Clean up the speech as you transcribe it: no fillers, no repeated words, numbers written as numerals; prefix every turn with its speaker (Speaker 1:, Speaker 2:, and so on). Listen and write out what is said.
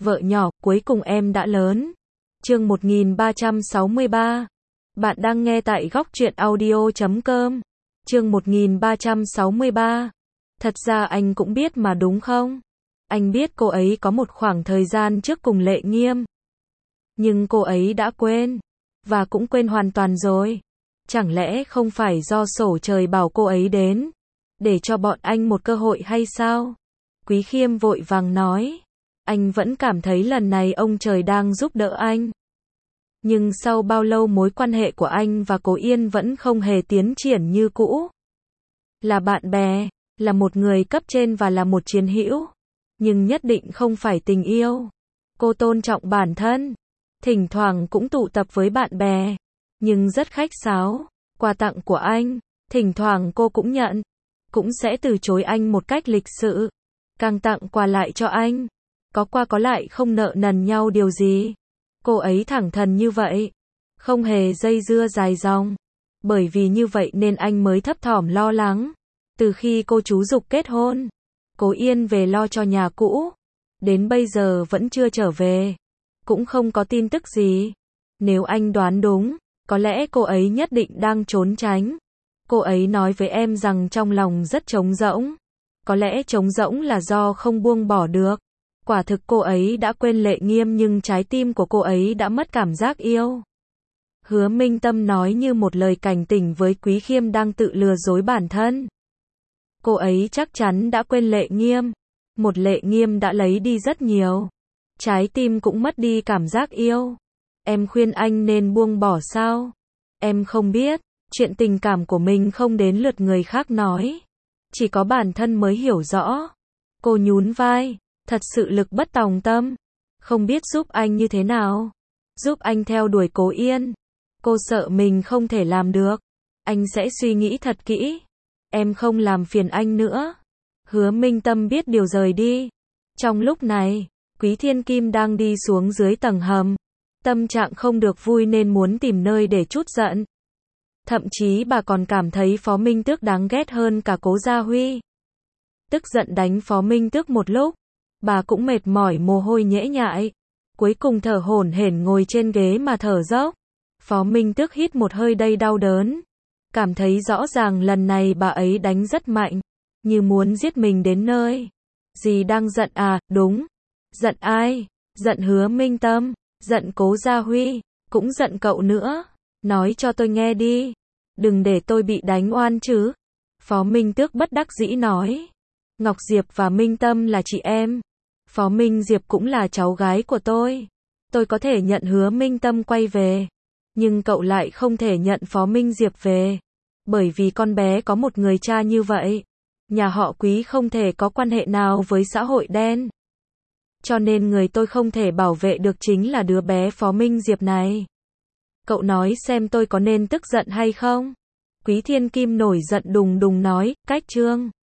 Speaker 1: Vợ nhỏ, cuối cùng em đã lớn. Chương 1363. Bạn đang nghe tại góc truyện audio.com. Chương 1363. Thật ra anh cũng biết mà đúng không? Anh biết cô ấy có một khoảng thời gian trước cùng Lệ Nghiêm. Nhưng cô ấy đã quên. Và cũng quên hoàn toàn rồi. Chẳng lẽ không phải do sổ trời bảo cô ấy đến, để cho bọn anh một cơ hội hay sao? Quý Khiêm vội vàng nói. Anh vẫn cảm thấy lần này ông trời đang giúp đỡ anh. Nhưng sau bao lâu mối quan hệ của anh và cô Yên vẫn không hề tiến triển như cũ. Là bạn bè, là một người cấp trên và là một chiến hữu. Nhưng nhất định không phải tình yêu. Cô tôn trọng bản thân. Thỉnh thoảng cũng tụ tập với bạn bè. Nhưng rất khách sáo. Quà tặng của anh, thỉnh thoảng cô cũng nhận. Cũng sẽ từ chối anh một cách lịch sự. Càng tặng quà lại cho anh. Có qua có lại không nợ nần nhau điều gì. Cô ấy thẳng thắn như vậy. Không hề dây dưa dài dòng. Bởi vì như vậy nên anh mới thấp thỏm lo lắng. Từ khi cô chú giục kết hôn, Cố Yên về lo cho nhà cũ. Đến bây giờ vẫn chưa trở về. Cũng không có tin tức gì. Nếu anh đoán đúng, có lẽ cô ấy nhất định đang trốn tránh. Cô ấy nói với em rằng trong lòng rất trống rỗng. Có lẽ trống rỗng là do không buông bỏ được. Quả thực cô ấy đã quên Lệ Nghiêm nhưng trái tim của cô ấy đã mất cảm giác yêu. Hứa Minh Tâm nói như một lời cảnh tỉnh với Quý Khiêm đang tự lừa dối bản thân. Cô ấy chắc chắn đã quên Lệ Nghiêm. Một Lệ Nghiêm đã lấy đi rất nhiều. Trái tim cũng mất đi cảm giác yêu. Em khuyên anh nên buông bỏ sao? Em không biết. Chuyện tình cảm của mình không đến lượt người khác nói. Chỉ có bản thân mới hiểu rõ. Cô nhún vai. Thật sự lực bất tòng tâm. Không biết giúp anh như thế nào. Giúp anh theo đuổi Cố Yên. Cô sợ mình không thể làm được. Anh sẽ suy nghĩ thật kỹ. Em không làm phiền anh nữa. Hứa Minh Tâm biết điều rời đi. Trong lúc này, Quý Thiên Kim đang đi xuống dưới tầng hầm. Tâm trạng không được vui nên muốn tìm nơi để trút giận. Thậm chí bà còn cảm thấy Phó Minh Tước đáng ghét hơn cả Cố Gia Huy. Tức giận đánh Phó Minh Tước một lúc. Bà cũng mệt mỏi mồ hôi nhễ nhại. Cuối cùng thở hổn hển ngồi trên ghế mà thở dốc. Phó Minh Tước hít một hơi đầy đau đớn. Cảm thấy rõ ràng lần này bà ấy đánh rất mạnh. Như muốn giết mình đến nơi. Dì đang giận à, đúng. Giận ai? Giận Hứa Minh Tâm. Giận Cố Gia Huy. Cũng giận cậu nữa. Nói cho tôi nghe đi. Đừng để tôi bị đánh oan chứ. Phó Minh Tước bất đắc dĩ nói. Ngọc Diệp và Minh Tâm là chị em. Phó Minh Diệp cũng là cháu gái của tôi. Tôi có thể nhận Hứa Minh Tâm quay về. Nhưng cậu lại không thể nhận Phó Minh Diệp về. Bởi vì con bé có một người cha như vậy. Nhà họ Quý không thể có quan hệ nào với xã hội đen. Cho nên người tôi không thể bảo vệ được chính là đứa bé Phó Minh Diệp này. Cậu nói xem tôi có nên tức giận hay không? Quý Thiên Kim nổi giận đùng đùng nói, cách Trương.